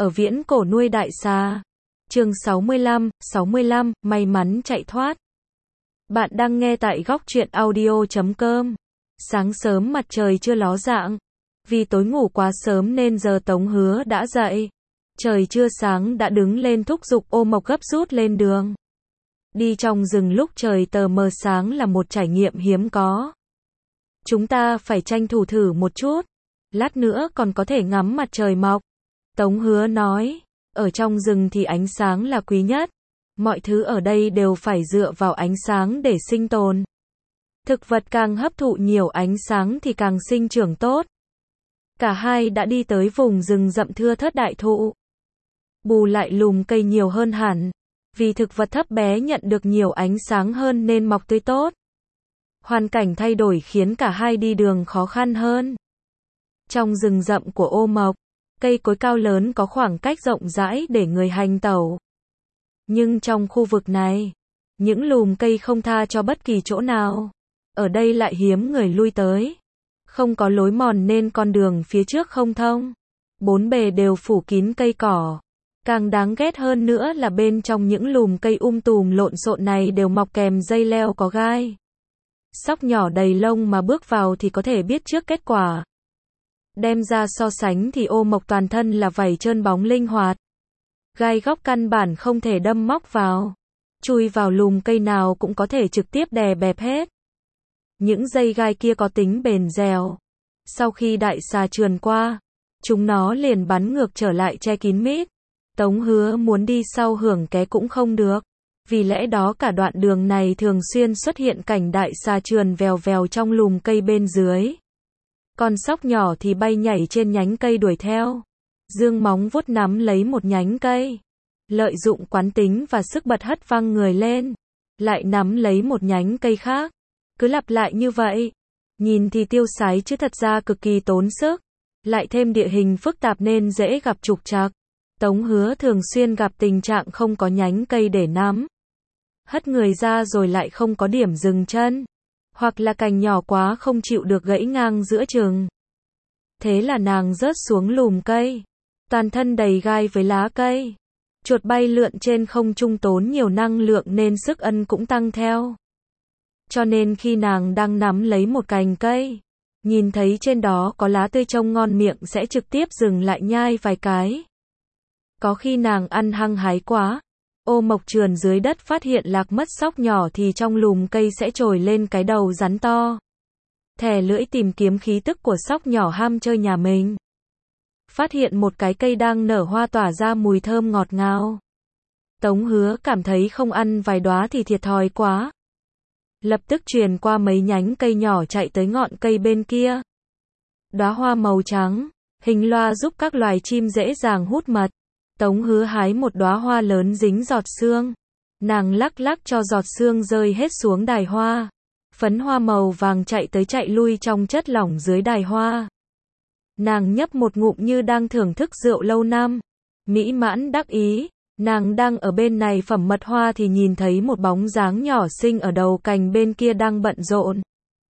ở viễn cổ nuôi đại xà. Chương 65, may mắn chạy thoát. Bạn đang nghe tại góc truyện audio.com. Sáng sớm mặt trời chưa ló dạng. Vì tối ngủ quá sớm nên giờ Tống Hứa đã dậy. Trời chưa sáng đã đứng lên thúc giục Ô Mộc gấp rút lên đường. Đi trong rừng lúc trời tờ mờ sáng là một trải nghiệm hiếm có. Chúng ta phải tranh thủ thử một chút. Lát nữa còn có thể ngắm mặt trời mọc. Tống Hứa nói, ở trong rừng thì ánh sáng là quý nhất. Mọi thứ ở đây đều phải dựa vào ánh sáng để sinh tồn. Thực vật càng hấp thụ nhiều ánh sáng thì càng sinh trưởng tốt. Cả hai đã đi tới vùng rừng rậm thưa thớt đại thụ. Bù lại lùm cây nhiều hơn hẳn. Vì thực vật thấp bé nhận được nhiều ánh sáng hơn nên mọc tươi tốt. Hoàn cảnh thay đổi khiến cả hai đi đường khó khăn hơn. Trong rừng rậm của Ô Mộc, cây cối cao lớn có khoảng cách rộng rãi để người hành tẩu. Nhưng trong khu vực này, những lùm cây không tha cho bất kỳ chỗ nào. Ở đây lại hiếm người lui tới. Không có lối mòn nên con đường phía trước không thông. Bốn bề đều phủ kín cây cỏ. Càng đáng ghét hơn nữa là bên trong những lùm cây tùm lộn xộn này đều mọc kèm dây leo có gai. Sóc nhỏ đầy lông mà bước vào thì có thể biết trước kết quả. Đem ra so sánh thì Ô Mộc toàn thân là vảy trơn bóng linh hoạt. Gai góc căn bản không thể đâm móc vào. Chui vào lùm cây nào cũng có thể trực tiếp đè bẹp hết. Những dây gai kia có tính bền dẻo. Sau khi đại xà trườn qua, chúng nó liền bắn ngược trở lại che kín mít. Tống Hứa muốn đi sau hưởng ké cũng không được. Vì lẽ đó cả đoạn đường này thường xuyên xuất hiện cảnh đại xà trườn vèo vèo trong lùm cây bên dưới. Con sóc nhỏ thì bay nhảy trên nhánh cây đuổi theo. Dương móng vuốt nắm lấy một nhánh cây. Lợi dụng quán tính và sức bật hất văng người lên. Lại nắm lấy một nhánh cây khác. Cứ lặp lại như vậy. Nhìn thì tiêu sái chứ thật ra cực kỳ tốn sức. Lại thêm địa hình phức tạp nên dễ gặp trục trặc. Tống Hứa thường xuyên gặp tình trạng không có nhánh cây để nắm. Hất người ra rồi lại không có điểm dừng chân. Hoặc là cành nhỏ quá không chịu được gãy ngang giữa chừng. Thế là nàng rớt xuống lùm cây. Toàn thân đầy gai với lá cây. Chuột bay lượn trên không trung tốn nhiều năng lượng nên sức ân cũng tăng theo. Cho nên khi nàng đang nắm lấy một cành cây, nhìn thấy trên đó có lá tươi trông ngon miệng sẽ trực tiếp dừng lại nhai vài cái. Có khi nàng ăn hăng hái quá. Ô Mộc trườn dưới đất phát hiện lạc mất sóc nhỏ thì trong lùm cây sẽ trồi lên cái đầu rắn to. Thè lưỡi tìm kiếm khí tức của sóc nhỏ ham chơi nhà mình. Phát hiện một cái cây đang nở hoa tỏa ra mùi thơm ngọt ngào. Tống Hứa cảm thấy không ăn vài đóa thì thiệt thòi quá. Lập tức truyền qua mấy nhánh cây nhỏ chạy tới ngọn cây bên kia. Đóa hoa màu trắng, hình loa giúp các loài chim dễ dàng hút mật. Tống Hứa hái một đóa hoa lớn dính giọt sương. Nàng lắc lắc cho giọt sương rơi hết xuống đài hoa. Phấn hoa màu vàng chạy tới chạy lui trong chất lỏng dưới đài hoa. Nàng nhấp một ngụm như đang thưởng thức rượu lâu năm. Mỹ mãn đắc ý. Nàng đang ở bên này phẩm mật hoa thì nhìn thấy một bóng dáng nhỏ xinh ở đầu cành bên kia đang bận rộn.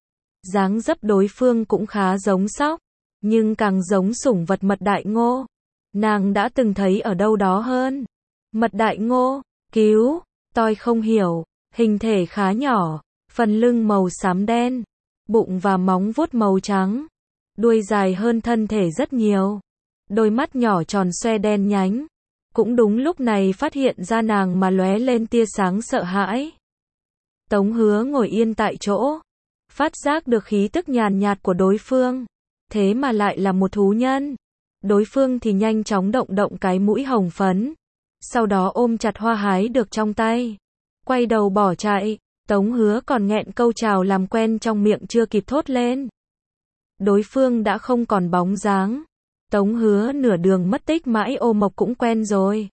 Dáng dấp đối phương cũng khá giống sóc, nhưng càng giống sủng vật mật đại ngô. Nàng đã từng thấy ở đâu đó hơn. Mật đại ngô, cứu, tôi không hiểu, hình thể khá nhỏ, phần lưng màu xám đen, bụng và móng vuốt màu trắng, đuôi dài hơn thân thể rất nhiều, đôi mắt nhỏ tròn xoe đen nhánh. Cũng đúng lúc này phát hiện ra nàng mà lóe lên tia sáng sợ hãi. Tống Hứa ngồi yên tại chỗ, phát giác được khí tức nhàn nhạt của đối phương, thế mà lại là một thú nhân. Đối phương thì nhanh chóng động động cái mũi hồng phấn, sau đó ôm chặt hoa hái được trong tay, quay đầu bỏ chạy. Tống Hứa còn nghẹn câu chào làm quen trong miệng chưa kịp thốt lên. Đối phương đã không còn bóng dáng. Tống Hứa nửa đường mất tích mãi Ô Mộc cũng quen rồi.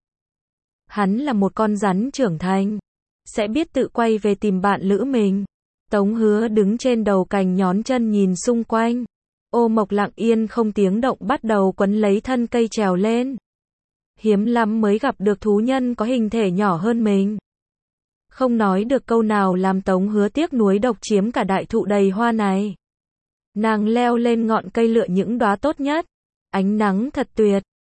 Hắn là một con rắn trưởng thành, sẽ biết tự quay về tìm bạn lữ mình. Tống Hứa đứng trên đầu cành nhón chân nhìn xung quanh. Ô Mộc lặng yên không tiếng động bắt đầu quấn lấy thân cây trèo lên. Hiếm lắm mới gặp được thú nhân có hình thể nhỏ hơn mình. Không nói được câu nào làm Tống Hứa tiếc nuối độc chiếm cả đại thụ đầy hoa này. Nàng leo lên ngọn cây lựa những đóa tốt nhất. Ánh nắng thật tuyệt,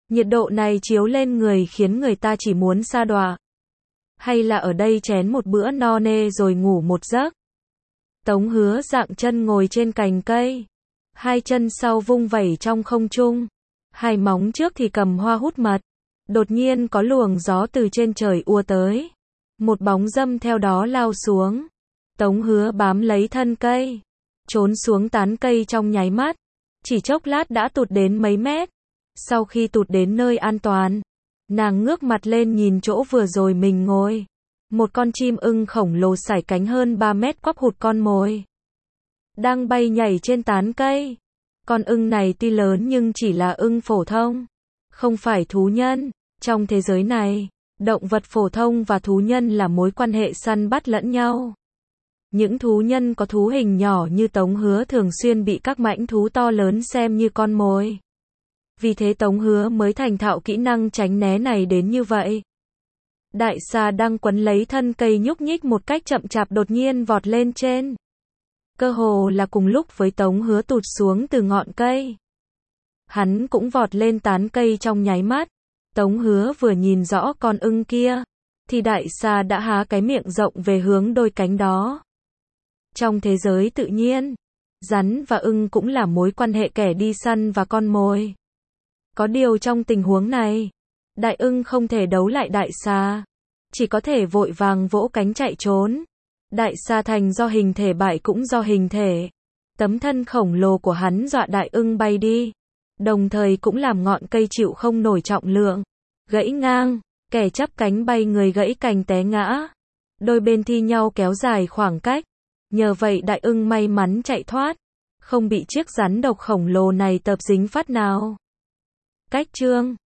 Nhiệt độ này chiếu lên người khiến người ta chỉ muốn sa đọa. Hay là ở đây chén một bữa no nê rồi ngủ một giấc. Tống Hứa dạng chân ngồi trên cành cây. Hai chân sau vung vẩy trong không trung. Hai móng trước thì cầm hoa hút mật. Đột nhiên có luồng gió từ trên trời ùa tới. Một bóng dâm theo đó lao xuống. Tống Hứa bám lấy thân cây. Trốn xuống tán cây trong nháy mắt. Chỉ chốc lát đã tụt đến mấy mét. Sau khi tụt đến nơi an toàn, nàng ngước mặt lên nhìn chỗ vừa rồi mình ngồi. Một con chim ưng khổng lồ sải cánh hơn 3 mét quắp hụt con mồi. Đang bay nhảy trên tán cây. Con ưng này tuy lớn nhưng chỉ là ưng phổ thông. Không phải thú nhân. Trong thế giới này, động vật phổ thông và thú nhân là mối quan hệ săn bắt lẫn nhau. Những thú nhân có thú hình nhỏ như Tống Hứa thường xuyên bị các mãnh thú to lớn xem như con mồi. Vì thế Tống Hứa mới thành thạo kỹ năng tránh né này đến như vậy. Đại xà đang quấn lấy thân cây nhúc nhích một cách chậm chạp đột nhiên vọt lên trên. Cơ hồ là cùng lúc với Tống Hứa tụt xuống từ ngọn cây. Hắn cũng vọt lên tán cây trong nháy mắt. Tống Hứa vừa nhìn rõ con ưng kia, thì đại xà đã há cái miệng rộng về hướng đôi cánh đó. Trong thế giới tự nhiên, rắn và ưng cũng là mối quan hệ kẻ đi săn và con mồi. Có điều trong tình huống này, đại ưng không thể đấu lại đại xà, chỉ có thể vội vàng vỗ cánh chạy trốn. Đại xà thành do hình thể bại cũng do hình thể. Tấm thân khổng lồ của hắn dọa đại ưng bay đi, đồng thời cũng làm ngọn cây chịu không nổi trọng lượng, gãy ngang, kẻ chắp cánh bay người gãy cành té ngã. Đôi bên thi nhau kéo dài khoảng cách, nhờ vậy đại ưng may mắn chạy thoát, không bị chiếc rắn độc khổng lồ này tập dính phát nào. Cách chương